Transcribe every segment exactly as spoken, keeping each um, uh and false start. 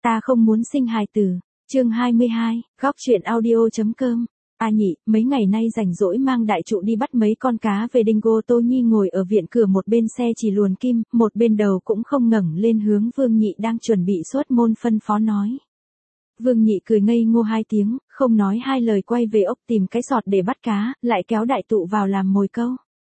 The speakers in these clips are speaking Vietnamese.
Ta không muốn sinh hài tử. Chương hai mươi hai, góc truyện audio.com. A nhị, mấy ngày nay rảnh rỗi mang đại trụ đi bắt mấy con cá về Dingo. Tô Nhi ngồi ở viện cửa một bên xe chỉ luồn kim, một bên đầu cũng không ngẩng lên hướng Vương Nhị đang chuẩn bị xuất môn phân phó nói. Vương Nhị cười ngây ngô hai tiếng, không nói hai lời quay về ốc tìm cái sọt để bắt cá, lại kéo đại tụ vào làm mồi câu.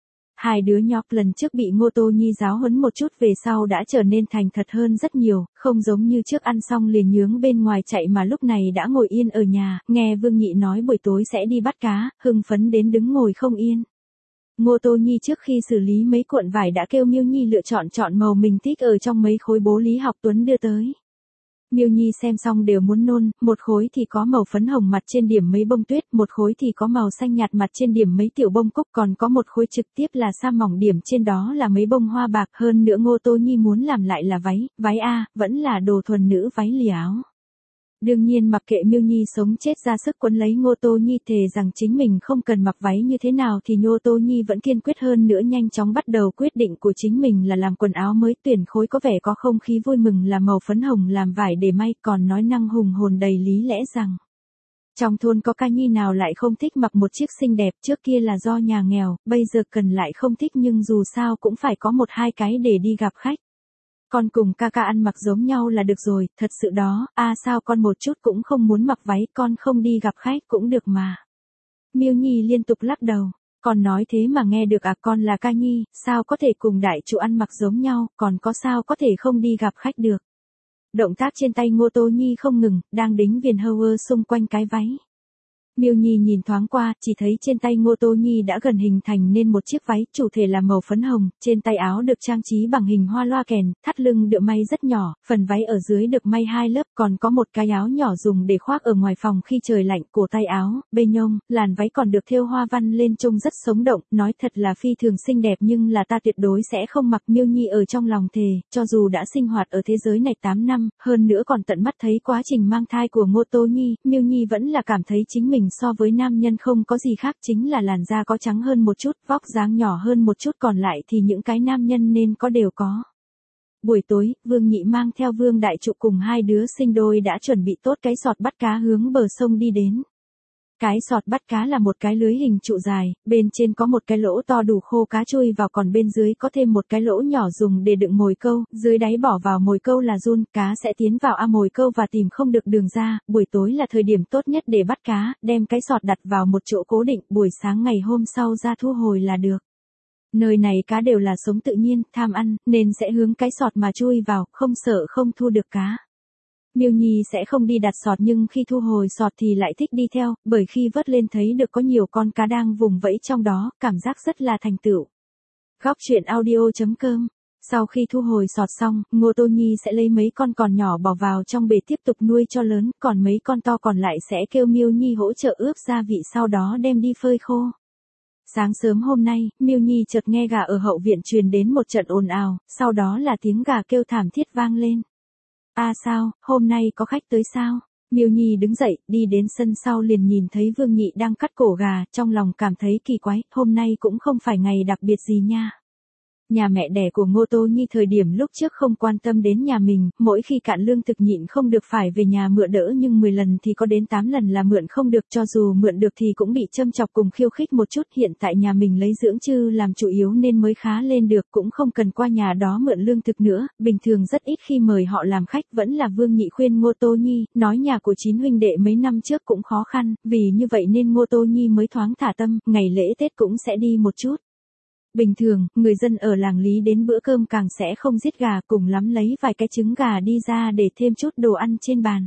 Hai đứa nhóc lần trước bị Ngô Tô Nhi giáo huấn một chút về sau đã trở nên thành thật hơn rất nhiều, không giống như trước ăn xong liền nhướng bên ngoài chạy mà lúc này đã ngồi yên ở nhà, nghe Vương Nhị nói buổi tối sẽ đi bắt cá, hưng phấn đến đứng ngồi không yên. Ngô Tô Nhi trước khi xử lý mấy cuộn vải đã kêu Miêu Nhi lựa chọn chọn màu mình thích ở trong mấy khối bố Lý Học Tuấn đưa tới. Miêu Nhi xem xong đều muốn nôn, một khối thì có màu phấn hồng mặt trên điểm mấy bông tuyết, một khối thì có màu xanh nhạt mặt trên điểm mấy tiểu bông cúc, còn có một khối trực tiếp là sa mỏng điểm trên đó là mấy bông hoa bạc. Hơn nữa Ngô Tô Nhi muốn làm lại là váy, váy A, vẫn là đồ thuần nữ váy lìa áo. Đương nhiên mặc kệ Miêu Nhi sống chết ra sức quấn lấy Ngô Tô Nhi thề rằng chính mình không cần mặc váy như thế nào thì Ngô Tô Nhi vẫn kiên quyết hơn nữa nhanh chóng bắt đầu quyết định của chính mình là làm quần áo mới, tuyển khối có vẻ có không khí vui mừng là màu phấn hồng làm vải để may, còn nói năng hùng hồn đầy lý lẽ rằng trong thôn có ca nhi nào lại không thích mặc một chiếc xinh đẹp, trước kia là do nhà nghèo, bây giờ cần lại không thích nhưng dù sao cũng phải có một hai cái để đi gặp khách. Con cùng ca ca ăn mặc giống nhau là được rồi, thật sự đó, a à, sao con một chút cũng không muốn mặc váy, con không đi gặp khách cũng được mà. Miêu Nhi liên tục lắc đầu, con nói thế mà nghe được à, con là ca nhi, sao có thể cùng đại trụ ăn mặc giống nhau, còn có sao có thể không đi gặp khách được. Động tác trên tay Ngô Tô Nhi không ngừng, đang đính viền hơ ơ xung quanh cái váy. Miêu Nhi nhìn thoáng qua, chỉ thấy trên tay Ngô Tô Nhi đã gần hình thành nên một chiếc váy, chủ thể là màu phấn hồng, trên tay áo được trang trí bằng hình hoa loa kèn, thắt lưng được may rất nhỏ, phần váy ở dưới được may hai lớp, còn có một cái áo nhỏ dùng để khoác ở ngoài phòng khi trời lạnh, cổ tay áo, bên nhông, làn váy còn được thêu hoa văn lên trông rất sống động, nói thật là phi thường xinh đẹp nhưng là ta tuyệt đối sẽ không mặc. Miêu Nhi ở trong lòng thề, cho dù đã sinh hoạt ở thế giới này tám năm, hơn nữa còn tận mắt thấy quá trình mang thai của Ngô Tô Nhi, Miêu Nhi vẫn là cảm thấy chính mình so với nam nhân không có gì khác, chính là làn da có trắng hơn một chút, vóc dáng nhỏ hơn một chút, còn lại thì những cái nam nhân nên có đều có. Buổi tối, Vương Nhị mang theo Vương Đại Trụ cùng hai đứa sinh đôi đã chuẩn bị tốt cái sọt bắt cá hướng bờ sông đi đến. Cái sọt bắt cá là một cái lưới hình trụ dài, bên trên có một cái lỗ to đủ khô cá chui vào, còn bên dưới có thêm một cái lỗ nhỏ dùng để đựng mồi câu, dưới đáy bỏ vào mồi câu là giun, cá sẽ tiến vào a mồi câu và tìm không được đường ra. Buổi tối là thời điểm tốt nhất để bắt cá, đem cái sọt đặt vào một chỗ cố định, buổi sáng ngày hôm sau ra thu hồi là được. Nơi này cá đều là sống tự nhiên, tham ăn, nên sẽ hướng cái sọt mà chui vào, không sợ không thu được cá. Miêu Nhi sẽ không đi đặt sọt nhưng khi thu hồi sọt thì lại thích đi theo, bởi khi vớt lên thấy được có nhiều con cá đang vùng vẫy trong đó, cảm giác rất là thành tựu. Góc truyện audio.com. Sau khi thu hồi sọt xong, Ngô Tô Nhi sẽ lấy mấy con còn nhỏ bỏ vào trong bể tiếp tục nuôi cho lớn, còn mấy con to còn lại sẽ kêu Miêu Nhi hỗ trợ ướp gia vị sau đó đem đi phơi khô. Sáng sớm hôm nay, Miêu Nhi chợt nghe gà ở hậu viện truyền đến một trận ồn ào, sau đó là tiếng gà kêu thảm thiết vang lên. A à sao, hôm nay có khách tới sao? Miêu Nhi đứng dậy, đi đến sân sau liền nhìn thấy Vương Nhị đang cắt cổ gà, trong lòng cảm thấy kỳ quái, hôm nay cũng không phải ngày đặc biệt gì nha. Nhà mẹ đẻ của Ngô Tô Nhi thời điểm lúc trước không quan tâm đến nhà mình, mỗi khi cạn lương thực nhịn không được phải về nhà mượn đỡ nhưng mười lần thì có đến tám lần là mượn không được, cho dù mượn được thì cũng bị châm chọc cùng khiêu khích một chút. Hiện tại nhà mình lấy dưỡng chư làm chủ yếu nên mới khá lên được, cũng không cần qua nhà đó mượn lương thực nữa, bình thường rất ít khi mời họ làm khách. Vẫn là Vương Nhị khuyên Ngô Tô Nhi, nói nhà của chín huynh đệ mấy năm trước cũng khó khăn, vì như vậy nên Ngô Tô Nhi mới thoáng thả tâm, ngày lễ Tết cũng sẽ đi một chút. Bình thường, người dân ở làng Lý đến bữa cơm càng sẽ không giết gà, cùng lắm lấy vài cái trứng gà đi ra để thêm chút đồ ăn trên bàn.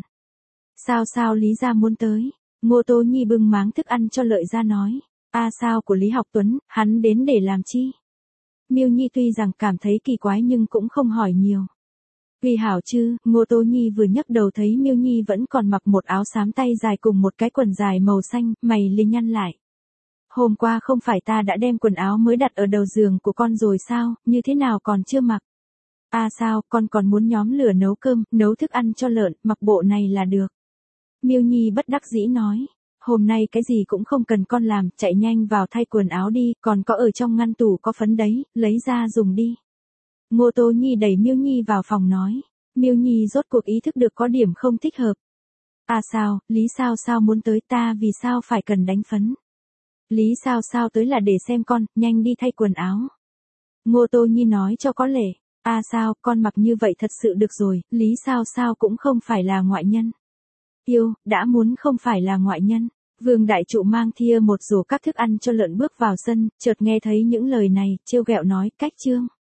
Sao sao Lý gia muốn tới? Ngô Tô Nhi bưng máng thức ăn cho Lợi gia nói. A à sao của Lý Học Tuấn, hắn đến để làm chi? Miêu Nhi tuy rằng cảm thấy kỳ quái nhưng cũng không hỏi nhiều. Vì hảo chứ, Ngô Tô Nhi vừa nhấc đầu thấy Miêu Nhi vẫn còn mặc một áo xám tay dài cùng một cái quần dài màu xanh, mày liền nhăn lại. Hôm qua không phải ta đã đem quần áo mới đặt ở đầu giường của con rồi sao, như thế nào còn chưa mặc? A à sao, con còn muốn nhóm lửa nấu cơm, nấu thức ăn cho lợn, mặc bộ này là được. Miêu Nhi bất đắc dĩ nói, hôm nay cái gì cũng không cần con làm, chạy nhanh vào thay quần áo đi, còn có ở trong ngăn tủ có phấn đấy, lấy ra dùng đi. Ngô Tô Nhi đẩy Miêu Nhi vào phòng nói, Miêu Nhi rốt cuộc ý thức được có điểm không thích hợp. À sao, Lý Sao Sao muốn tới ta vì sao phải cần đánh phấn. Lý Sao Sao tới là để xem con, nhanh đi thay quần áo. Ngô Tô Nhi nói cho có lệ. À sao, con mặc như vậy thật sự được rồi, Lý Sao Sao cũng không phải là ngoại nhân. Yêu, đã muốn không phải là ngoại nhân. Vương đại trụ mang thìa một rổ các thức ăn cho lợn bước vào sân, chợt nghe thấy những lời này, trêu ghẹo nói, cách trương.